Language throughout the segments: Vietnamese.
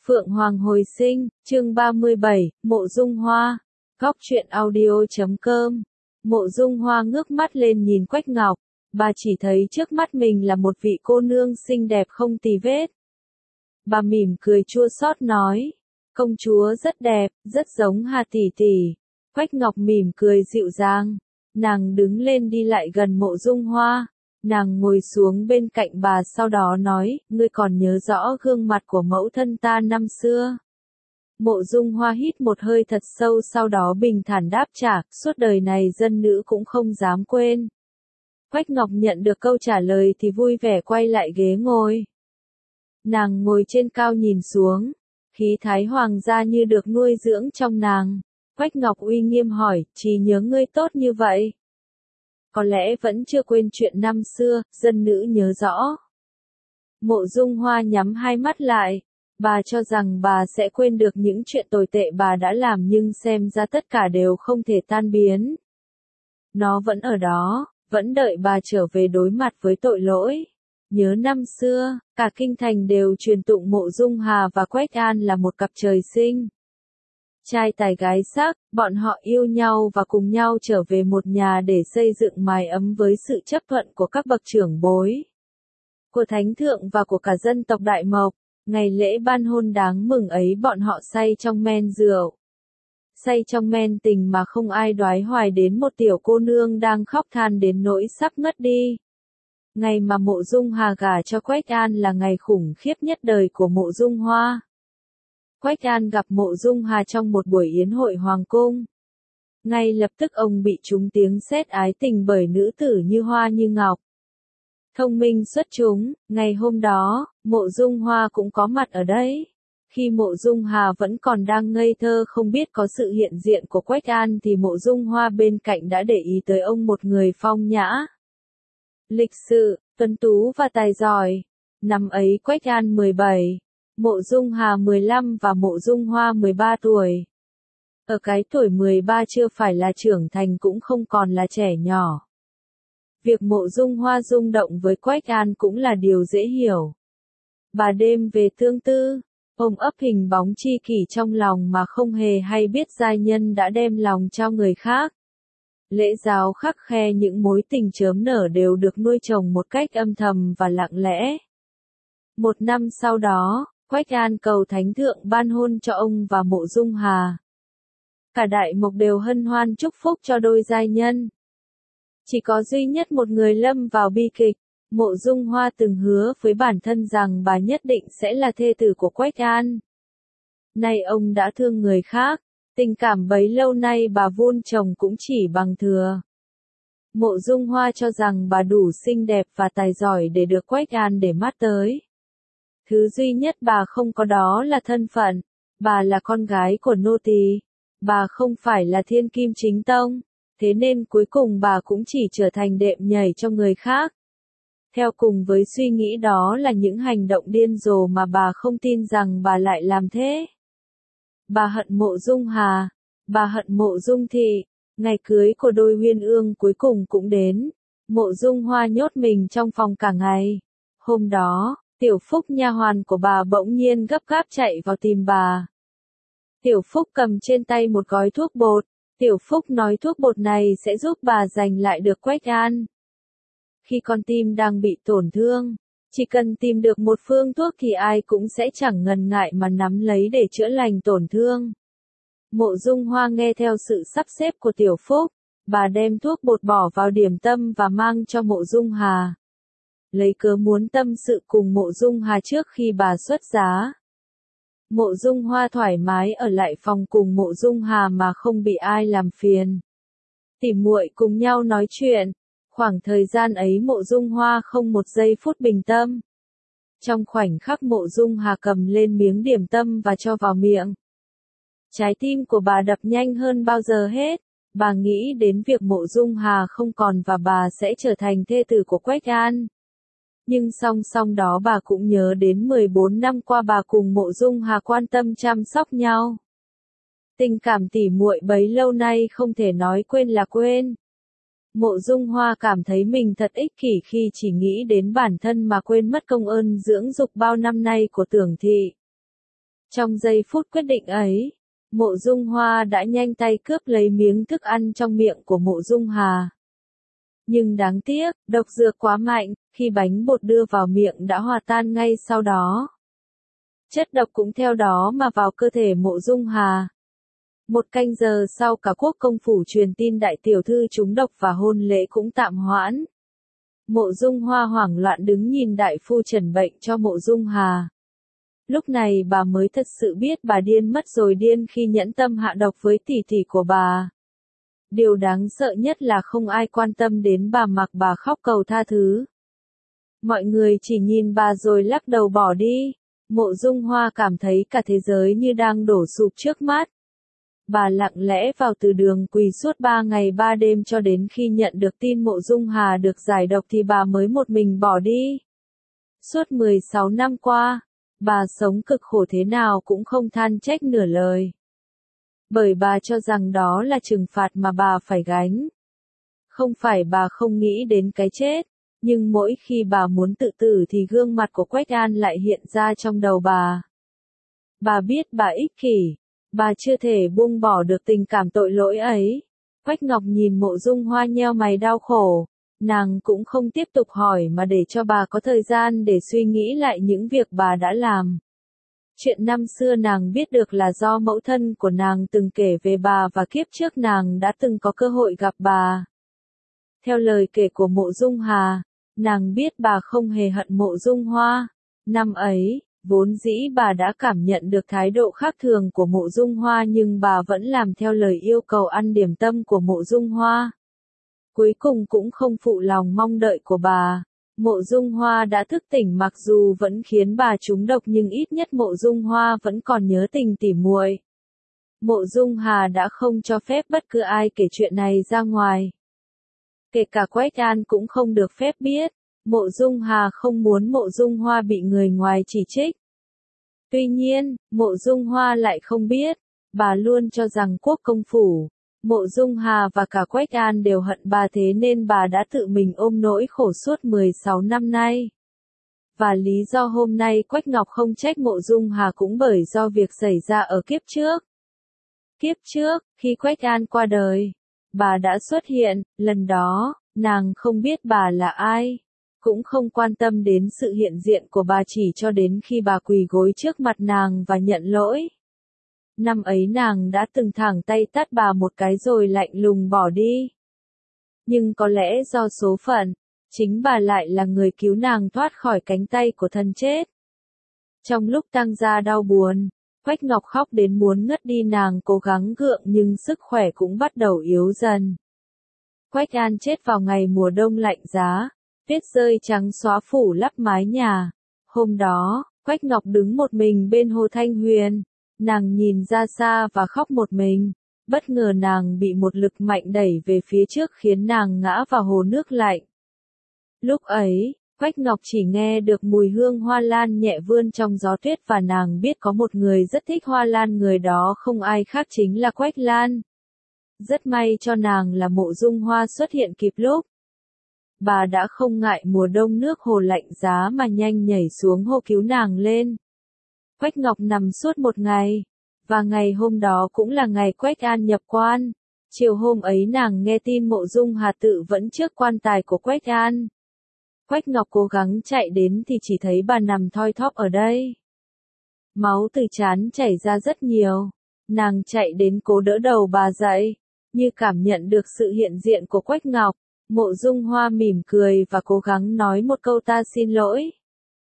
Phượng Hoàng hồi sinh, chương 37, Mộ Dung Hoa. Góc truyện audio.com. Mộ Dung Hoa ngước mắt lên nhìn Quách Ngọc, bà chỉ thấy trước mắt mình là một vị cô nương xinh đẹp không tì vết. Bà mỉm cười chua xót nói, công chúa rất đẹp, rất giống Hà tỷ tỷ. Quách Ngọc mỉm cười dịu dàng, nàng đứng lên đi lại gần Mộ Dung Hoa. Nàng ngồi xuống bên cạnh bà sau đó nói, ngươi còn nhớ rõ gương mặt của mẫu thân ta năm xưa. Mộ Dung Hoa hít một hơi thật sâu sau đó bình thản đáp trả, suốt đời này dân nữ cũng không dám quên. Quách Ngọc nhận được câu trả lời thì vui vẻ quay lại ghế ngồi. Nàng ngồi trên cao nhìn xuống, khí thái hoàng gia như được nuôi dưỡng trong nàng. Quách Ngọc uy nghiêm hỏi, trí nhớ ngươi tốt như vậy? Có lẽ vẫn chưa quên chuyện năm xưa, dân nữ nhớ rõ. Mộ Dung Hoa nhắm hai mắt lại. Bà cho rằng bà sẽ quên được những chuyện tồi tệ bà đã làm nhưng xem ra tất cả đều không thể tan biến. Nó vẫn ở đó, vẫn đợi bà trở về đối mặt với tội lỗi. Nhớ năm xưa, cả kinh thành đều truyền tụng Mộ Dung Hà và Quách An là một cặp trời sinh. Trai tài gái sắc, bọn họ yêu nhau và cùng nhau trở về một nhà để xây dựng mái ấm với sự chấp thuận của các bậc trưởng bối, của thánh thượng và của cả dân tộc Đại Mộc. Ngày lễ ban hôn đáng mừng ấy bọn họ say trong men rượu. Say trong men tình mà không ai đoái hoài đến một tiểu cô nương đang khóc than đến nỗi sắp ngất đi. Ngày mà Mộ Dung Hà gả cho Quách An là ngày khủng khiếp nhất đời của Mộ Dung Hoa. Quách An gặp Mộ Dung Hà trong một buổi yến hội hoàng cung. Ngay lập tức ông bị trúng tiếng sét ái tình bởi nữ tử như hoa như ngọc. Thông minh xuất chúng, ngày hôm đó, Mộ Dung Hoa cũng có mặt ở đấy. Khi Mộ Dung Hà vẫn còn đang ngây thơ không biết có sự hiện diện của Quách An thì Mộ Dung Hoa bên cạnh đã để ý tới ông một người phong nhã, lịch sự, tuấn tú và tài giỏi. Năm ấy Quách An 17, Mộ Dung Hà 15 và Mộ Dung Hoa 13 tuổi. Ở cái tuổi 13 chưa phải là trưởng thành cũng không còn là trẻ nhỏ. Việc Mộ Dung Hoa rung động với Quách An cũng là điều dễ hiểu. Bà đêm về tương tư, ôm ấp hình bóng tri kỷ trong lòng mà không hề hay biết giai nhân đã đem lòng cho người khác. Lễ giáo khắc khe những mối tình chớm nở đều được nuôi trồng một cách âm thầm và lặng lẽ. Một năm sau đó, Quách An cầu thánh thượng ban hôn cho ông và Mộ Dung Hà. Cả Đại Mộc đều hân hoan chúc phúc cho đôi giai nhân. Chỉ có duy nhất một người lâm vào bi kịch. Mộ Dung Hoa từng hứa với bản thân rằng bà nhất định sẽ là thê tử của Quách An. Nay ông đã thương người khác, tình cảm bấy lâu nay bà vun trồng cũng chỉ bằng thừa. Mộ Dung Hoa cho rằng bà đủ xinh đẹp và tài giỏi để được Quách An để mắt tới. Thứ duy nhất bà không có đó là thân phận, bà là con gái của nô tỳ, bà không phải là thiên kim chính tông, thế nên cuối cùng bà cũng chỉ trở thành đệm nhảy cho người khác. Theo cùng với suy nghĩ đó là những hành động điên rồ mà bà không tin rằng bà lại làm thế. Bà hận Mộ Dung Hà, bà hận Mộ Dung Thị. Ngày cưới của đôi uyên ương cuối cùng cũng đến. Mộ Dung Hoa nhốt mình trong phòng cả ngày. Hôm đó, Tiểu Phúc nha hoàn của bà bỗng nhiên gấp gáp chạy vào tìm bà. Tiểu Phúc cầm trên tay một gói thuốc bột. Tiểu Phúc nói thuốc bột này sẽ giúp bà giành lại được Quách An. Khi con tim đang bị tổn thương, chỉ cần tìm được một phương thuốc thì ai cũng sẽ chẳng ngần ngại mà nắm lấy để chữa lành tổn thương. Mộ Dung Hoa nghe theo sự sắp xếp của Tiểu Phúc, bà đem thuốc bột bỏ vào điểm tâm và mang cho Mộ Dung Hà. Lấy cớ muốn tâm sự cùng Mộ Dung Hà trước khi bà xuất giá. Mộ Dung Hoa thoải mái ở lại phòng cùng Mộ Dung Hà mà không bị ai làm phiền. Tỉ muội cùng nhau nói chuyện. Khoảng thời gian ấy Mộ Dung Hoa không một giây phút bình tâm. Trong khoảnh khắc Mộ Dung Hà cầm lên miếng điểm tâm và cho vào miệng. Trái tim của bà đập nhanh hơn bao giờ hết. Bà nghĩ đến việc Mộ Dung Hà không còn và bà sẽ trở thành thê tử của Quách An. Nhưng song song đó bà cũng nhớ đến 14 năm qua bà cùng Mộ Dung Hà quan tâm chăm sóc nhau. Tình cảm tỉ muội bấy lâu nay không thể nói quên là quên. Mộ Dung Hoa cảm thấy mình thật ích kỷ khi chỉ nghĩ đến bản thân mà quên mất công ơn dưỡng dục bao năm nay của Tưởng Thị. Trong giây phút quyết định ấy, Mộ Dung Hoa đã nhanh tay cướp lấy miếng thức ăn trong miệng của Mộ Dung Hà. Nhưng đáng tiếc, độc dược quá mạnh, khi bánh bột đưa vào miệng đã hòa tan ngay sau đó. Chất độc cũng theo đó mà vào cơ thể Mộ Dung Hà. 1 canh giờ sau cả quốc công phủ truyền tin đại tiểu thư trúng độc và hôn lễ cũng tạm hoãn. Mộ Dung Hoa hoảng loạn đứng nhìn đại phu trần bệnh cho Mộ Dung Hà. Lúc này bà mới thật sự biết bà điên mất rồi, điên khi nhẫn tâm hạ độc với tỷ tỷ của bà. Điều đáng sợ nhất là không ai quan tâm đến bà, mặc bà khóc cầu tha thứ. Mọi người chỉ nhìn bà rồi lắc đầu bỏ đi. Mộ Dung Hoa cảm thấy cả thế giới như đang đổ sụp trước mắt. Bà lặng lẽ vào từ đường quỳ suốt 3 ngày 3 đêm cho đến khi nhận được tin Mộ Dung Hà được giải độc thì bà mới một mình bỏ đi. Suốt 16 năm qua, bà sống cực khổ thế nào cũng không than trách nửa lời. Bởi bà cho rằng đó là trừng phạt mà bà phải gánh. Không phải bà không nghĩ đến cái chết, nhưng mỗi khi bà muốn tự tử thì gương mặt của Quách An lại hiện ra trong đầu bà. Bà biết bà ích kỷ, bà chưa thể buông bỏ được tình cảm tội lỗi ấy. Quách Ngọc nhìn Mộ Dung Hoa nheo mày đau khổ, nàng cũng không tiếp tục hỏi mà để cho bà có thời gian để suy nghĩ lại những việc bà đã làm. Chuyện năm xưa nàng biết được là do mẫu thân của nàng từng kể về bà và kiếp trước nàng đã từng có cơ hội gặp bà. Theo lời kể của Mộ Dung Hà, nàng biết bà không hề hận Mộ Dung Hoa. Năm ấy, vốn dĩ bà đã cảm nhận được thái độ khác thường của Mộ Dung Hoa nhưng bà vẫn làm theo lời yêu cầu ăn điểm tâm của Mộ Dung Hoa. Cuối cùng cũng không phụ lòng mong đợi của bà. Mộ Dung Hoa đã thức tỉnh, mặc dù vẫn khiến bà trúng độc nhưng ít nhất Mộ Dung Hoa vẫn còn nhớ tình tỉ muội. Mộ Dung Hà đã không cho phép bất cứ ai kể chuyện này ra ngoài. Kể cả Quách An cũng không được phép biết. Mộ Dung Hà không muốn Mộ Dung Hoa bị người ngoài chỉ trích. Tuy nhiên, Mộ Dung Hoa lại không biết. Bà luôn cho rằng quốc công phủ, Mộ Dung Hà và cả Quách An đều hận bà, thế nên bà đã tự mình ôm nỗi khổ suốt 16 năm nay. Và lý do hôm nay Quách Ngọc không trách Mộ Dung Hà cũng bởi do việc xảy ra ở kiếp trước. Kiếp trước, khi Quách An qua đời, bà đã xuất hiện. Lần đó, nàng không biết bà là ai, cũng không quan tâm đến sự hiện diện của bà chỉ cho đến khi bà quỳ gối trước mặt nàng và nhận lỗi. Năm ấy nàng đã từng thẳng tay tát bà một cái rồi lạnh lùng bỏ đi. Nhưng có lẽ do số phận, chính bà lại là người cứu nàng thoát khỏi cánh tay của thân chết. Trong lúc tang gia đau buồn, Quách Ngọc khóc đến muốn ngất đi, nàng cố gắng gượng nhưng sức khỏe cũng bắt đầu yếu dần. Quách An chết vào ngày mùa đông lạnh giá, tuyết rơi trắng xóa phủ lấp mái nhà. Hôm đó, Quách Ngọc đứng một mình bên hồ Thanh Huyền. Nàng nhìn ra xa và khóc một mình. Bất ngờ nàng bị một lực mạnh đẩy về phía trước khiến nàng ngã vào hồ nước lạnh. Lúc ấy, Quách Ngọc chỉ nghe được mùi hương hoa lan nhẹ vươn trong gió tuyết và nàng biết có một người rất thích hoa lan, người đó không ai khác chính là Quách Lan. Rất may cho nàng là Mộ Dung Hoa xuất hiện kịp lúc. Bà đã không ngại mùa đông nước hồ lạnh giá mà nhanh nhảy xuống hồ cứu nàng lên. Quách Ngọc nằm suốt một ngày, và ngày hôm đó cũng là ngày Quách An nhập quan. Chiều hôm ấy nàng nghe tin Mộ Dung Hà tự vẫn trước quan tài của Quách An. Quách Ngọc cố gắng chạy đến thì chỉ thấy bà nằm thoi thóp ở đây. Máu từ trán chảy ra rất nhiều. Nàng chạy đến cố đỡ đầu bà dậy, như cảm nhận được sự hiện diện của Quách Ngọc. Mộ Dung Hoa mỉm cười và cố gắng nói một câu: ta xin lỗi.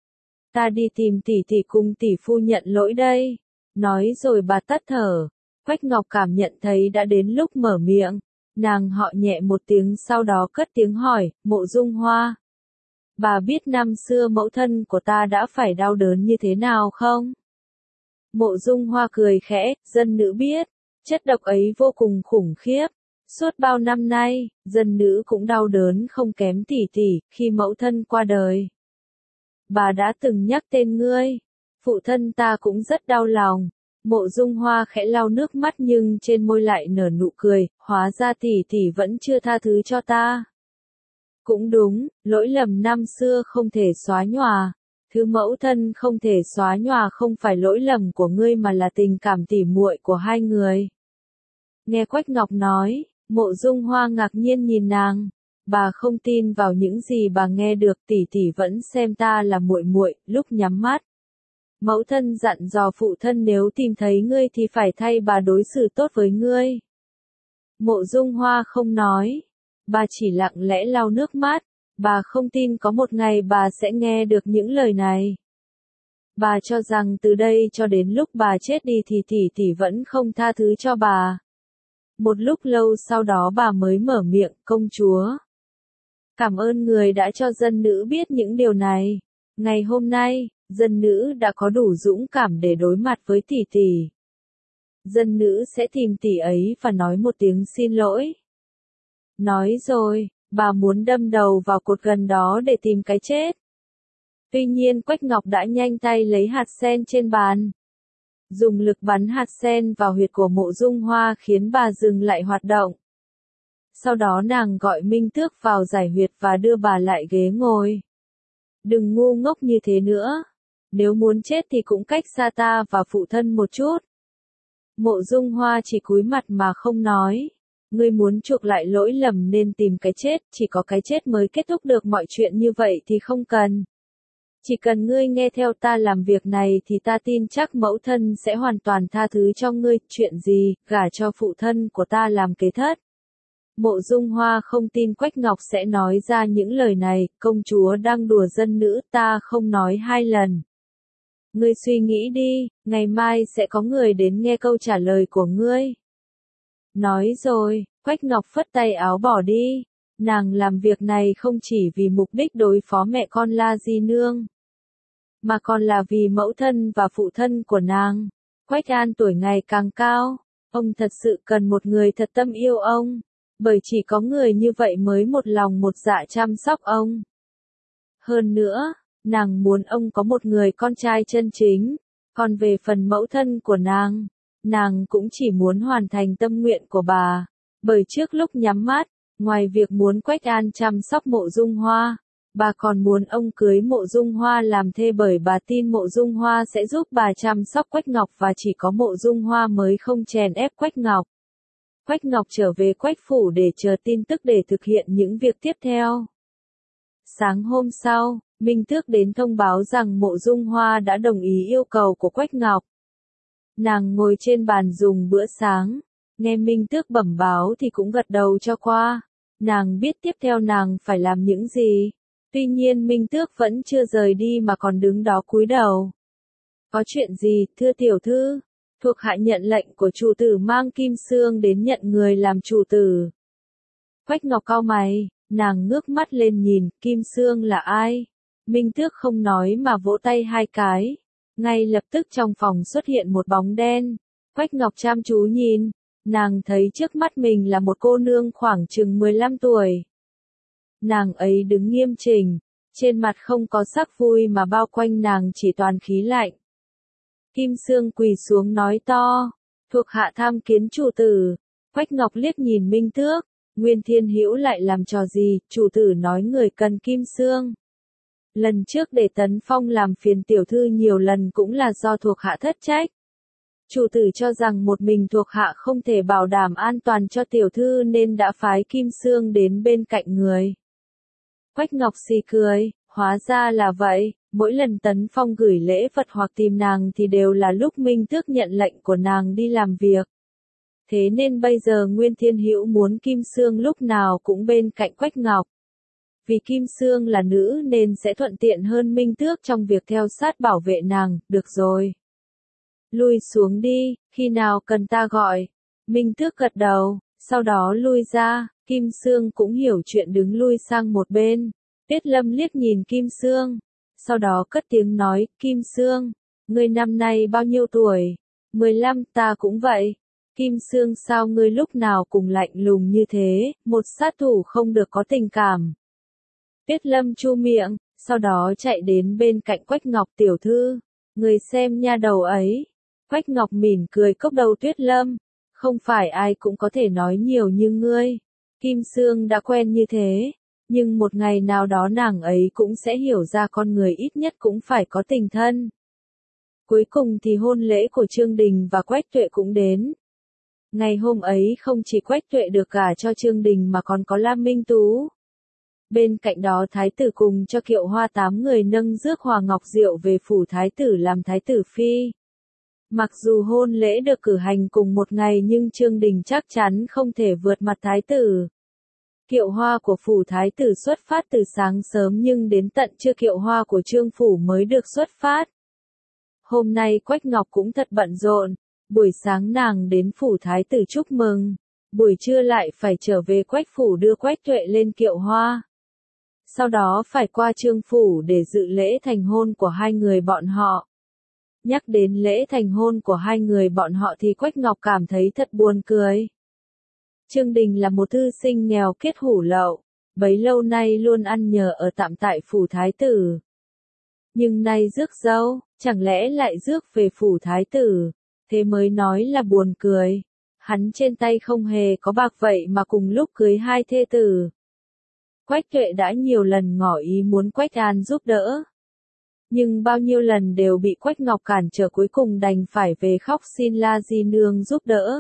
Ta đi tìm tỷ tỷ cùng tỷ phu nhận lỗi đây. Nói rồi bà tắt thở. Quách Ngọc cảm nhận thấy đã đến lúc mở miệng. Nàng họ nhẹ một tiếng sau đó cất tiếng hỏi: Mộ Dung Hoa, bà biết năm xưa mẫu thân của ta đã phải đau đớn như thế nào không? Mộ Dung Hoa cười khẽ: dân nữ biết. Chất độc ấy vô cùng khủng khiếp. Suốt bao năm nay, dân nữ cũng đau đớn không kém tỷ tỷ. Khi mẫu thân qua đời, bà đã từng nhắc tên ngươi. Phụ thân ta cũng rất đau lòng. Mộ Dung Hoa khẽ lau nước mắt nhưng trên môi lại nở nụ cười. Hóa ra tỷ tỷ vẫn chưa tha thứ cho ta. Cũng đúng, lỗi lầm năm xưa không thể xóa nhòa. Thứ mẫu thân không thể xóa nhòa không phải lỗi lầm của ngươi mà là tình cảm tỉ muội của hai người. Nghe Quách Ngọc nói, Mộ Dung Hoa ngạc nhiên nhìn nàng. Bà không tin vào những gì bà nghe được, tỷ tỷ vẫn xem ta là muội muội. Lúc nhắm mắt, mẫu thân dặn dò phụ thân nếu tìm thấy ngươi thì phải thay bà đối xử tốt với ngươi. Mộ Dung Hoa không nói, bà chỉ lặng lẽ lau nước mắt. Bà không tin có một ngày bà sẽ nghe được những lời này. Bà cho rằng từ đây cho đến lúc bà chết đi thì tỷ tỷ vẫn không tha thứ cho bà. Một lúc lâu sau đó bà mới mở miệng, công chúa. Cảm ơn người đã cho dân nữ biết những điều này. Ngày hôm nay, dân nữ đã có đủ dũng cảm để đối mặt với tỷ tỷ. Dân nữ sẽ tìm tỷ ấy và nói một tiếng xin lỗi. Nói rồi, bà muốn đâm đầu vào cột gần đó để tìm cái chết. Tuy nhiên Quách Ngọc đã nhanh tay lấy hạt sen trên bàn. Dùng lực bắn hạt sen vào huyệt của Mộ Dung Hoa khiến bà dừng lại hoạt động. Sau đó nàng gọi Minh Tước vào giải huyệt và đưa bà lại ghế ngồi. Đừng ngu ngốc như thế nữa. Nếu muốn chết thì cũng cách xa ta và phụ thân một chút. Mộ Dung Hoa chỉ cúi mặt mà không nói. Ngươi muốn chuộc lại lỗi lầm nên tìm cái chết, chỉ có cái chết mới kết thúc được mọi chuyện như vậy thì không cần. Chỉ cần ngươi nghe theo ta làm việc này thì ta tin chắc mẫu thân sẽ hoàn toàn tha thứ cho ngươi. Chuyện gì, gả cho phụ thân của ta làm kế thất. Mộ Dung Hoa không tin Quách Ngọc sẽ nói ra những lời này, công chúa đang đùa dân nữ, ta không nói hai lần. Ngươi suy nghĩ đi, ngày mai sẽ có người đến nghe câu trả lời của ngươi. Nói rồi, Quách Ngọc phất tay áo bỏ đi. Nàng làm việc này không chỉ vì mục đích đối phó mẹ con La Di Nương, mà còn là vì mẫu thân và phụ thân của nàng. Quách An tuổi ngày càng cao, ông thật sự cần một người thật tâm yêu ông, bởi chỉ có người như vậy mới một lòng một dạ chăm sóc ông. Hơn nữa, nàng muốn ông có một người con trai chân chính, còn về phần mẫu thân của nàng cũng chỉ muốn hoàn thành tâm nguyện của bà, bởi trước lúc nhắm mắt, ngoài việc muốn Quách An chăm sóc Mộ Dung Hoa, bà còn muốn ông cưới Mộ Dung Hoa làm thê bởi bà tin Mộ Dung Hoa sẽ giúp bà chăm sóc Quách Ngọc và chỉ có Mộ Dung Hoa mới không chèn ép Quách Ngọc. Quách Ngọc trở về Quách phủ để chờ tin tức để thực hiện những việc tiếp theo. Sáng hôm sau, Minh Tước đến thông báo rằng Mộ Dung Hoa đã đồng ý yêu cầu của Quách Ngọc. Nàng ngồi trên bàn dùng bữa sáng, nghe Minh Tước bẩm báo thì cũng gật đầu cho qua. Nàng biết tiếp theo nàng phải làm những gì. Tuy nhiên Minh Tước vẫn chưa rời đi mà còn đứng đó cúi đầu. Có chuyện gì, thưa tiểu thư? Thuộc hạ nhận lệnh của chủ tử mang Kim Xương đến nhận người làm chủ tử. Quách Ngọc cau mày, nàng ngước mắt lên nhìn, Kim Xương là ai? Minh Tước không nói mà vỗ tay hai cái. Ngay lập tức trong phòng xuất hiện một bóng đen. Quách Ngọc chăm chú nhìn, nàng thấy trước mắt mình là một cô nương khoảng chừng 15 tuổi. Nàng ấy đứng nghiêm chỉnh, trên mặt không có sắc vui mà bao quanh nàng chỉ toàn khí lạnh. Kim Xương quỳ xuống nói to, thuộc hạ tham kiến chủ tử. Quách Ngọc liếc nhìn Minh Tước, Nguyên Thiên Hữu lại làm trò gì, chủ tử nói người cần Kim Xương. Lần trước để Tấn Phong làm phiền tiểu thư nhiều lần cũng là do thuộc hạ thất trách. Chủ tử cho rằng một mình thuộc hạ không thể bảo đảm an toàn cho tiểu thư nên đã phái Kim Xương đến bên cạnh người. Quách Ngọc xì cười, hóa ra là vậy, mỗi lần Tấn Phong gửi lễ vật hoặc tìm nàng thì đều là lúc Minh Tước nhận lệnh của nàng đi làm việc. Thế nên bây giờ Nguyên Thiên Hữu muốn Kim Xương lúc nào cũng bên cạnh Quách Ngọc. Vì Kim Xương là nữ nên sẽ thuận tiện hơn Minh Tước trong việc theo sát bảo vệ nàng, được rồi. Lui xuống đi, khi nào cần ta gọi. Minh Tước gật đầu, sau đó lui ra, Kim Xương cũng hiểu chuyện đứng lui sang một bên. Tuyết Lâm liếc nhìn Kim Xương, sau đó cất tiếng nói, Kim Xương, ngươi năm nay bao nhiêu tuổi? 15, ta cũng vậy. Kim Xương sao ngươi lúc nào cũng lạnh lùng như thế, một sát thủ không được có tình cảm. Tuyết Lâm chu miệng, sau đó chạy đến bên cạnh Quách Ngọc tiểu thư, người xem nha đầu ấy. Quách Ngọc mỉm cười cốc đầu Tuyết Lâm, không phải ai cũng có thể nói nhiều như ngươi. Kim Xương đã quen như thế, Nhưng một ngày nào đó nàng ấy cũng sẽ hiểu ra con người ít nhất cũng phải có tình thân. Cuối cùng thì hôn lễ của Trương Đình và Quách Tuệ cũng đến. Ngày hôm ấy không chỉ Quách Tuệ được gả cho Trương Đình mà còn có Lam Minh Tú. Bên cạnh đó thái tử cùng cho Kiệu Hoa 8 người nâng rước Hòa Ngọc Diệu về phủ thái tử làm thái tử phi. Mặc dù hôn lễ được cử hành cùng một ngày nhưng Trương Đình chắc chắn không thể vượt mặt thái tử. Kiệu hoa của phủ thái tử xuất phát từ sáng sớm nhưng đến tận trưa kiệu hoa của Trương phủ mới được xuất phát. Hôm nay Quách Ngọc cũng thật bận rộn, buổi sáng nàng đến phủ thái tử chúc mừng, buổi trưa lại phải trở về Quách phủ đưa Quách Tuệ lên kiệu hoa. Sau đó phải qua Trương phủ để dự lễ thành hôn của hai người bọn họ. Nhắc đến lễ thành hôn của hai người bọn họ thì Quách Ngọc cảm thấy thật buồn cười. Trương Đình là một thư sinh nghèo kiết hủ lậu, bấy lâu nay luôn ăn nhờ ở tạm tại phủ thái tử. Nhưng nay rước dâu, chẳng lẽ lại rước về phủ thái tử, thế mới nói là buồn cười. Hắn trên tay không hề có bạc vậy mà cùng lúc cưới hai thê tử. Quách Tuệ đã nhiều lần ngỏ ý muốn Quách An giúp đỡ. Nhưng bao nhiêu lần đều bị Quách Ngọc cản trở, cuối cùng đành phải về khóc xin La Di Nương giúp đỡ.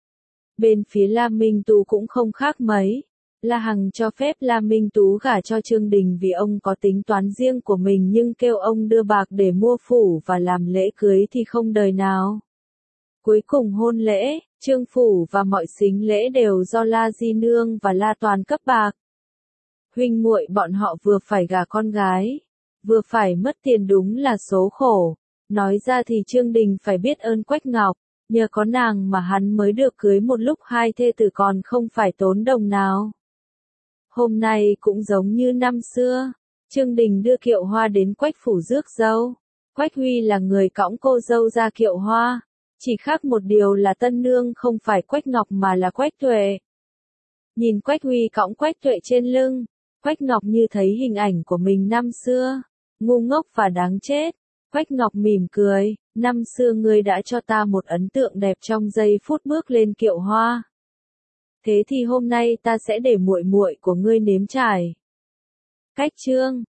Bên phía La Minh Tú cũng không khác mấy. La Hằng cho phép La Minh Tú gả cho Trương Đình vì ông có tính toán riêng của mình, nhưng kêu ông đưa bạc để mua phủ và làm lễ cưới thì không đời nào. Cuối cùng hôn lễ, Trương phủ và mọi sính lễ đều do La Di Nương và La Toàn cấp bạc. Huynh muội bọn họ vừa phải gả con gái, vừa phải mất tiền, đúng là số khổ. Nói ra thì Trương Đình phải biết ơn Quách Ngọc, nhờ có nàng mà hắn mới được cưới một lúc hai thê tử còn không phải tốn đồng nào. Hôm nay cũng giống như năm xưa, Trương Đình đưa kiệu hoa đến Quách phủ rước dâu. Quách Huy là người cõng cô dâu ra kiệu hoa, chỉ khác một điều là tân nương không phải Quách Ngọc mà là Quách Tuệ. Nhìn Quách Huy cõng Quách Tuệ trên lưng, Quách Ngọc như thấy hình ảnh của mình năm xưa, ngu ngốc và đáng chết. Quách Ngọc mỉm cười, năm xưa ngươi đã cho ta một ấn tượng đẹp trong giây phút bước lên kiệu hoa. Thế thì hôm nay ta sẽ để muội muội của ngươi nếm trải. Cách chương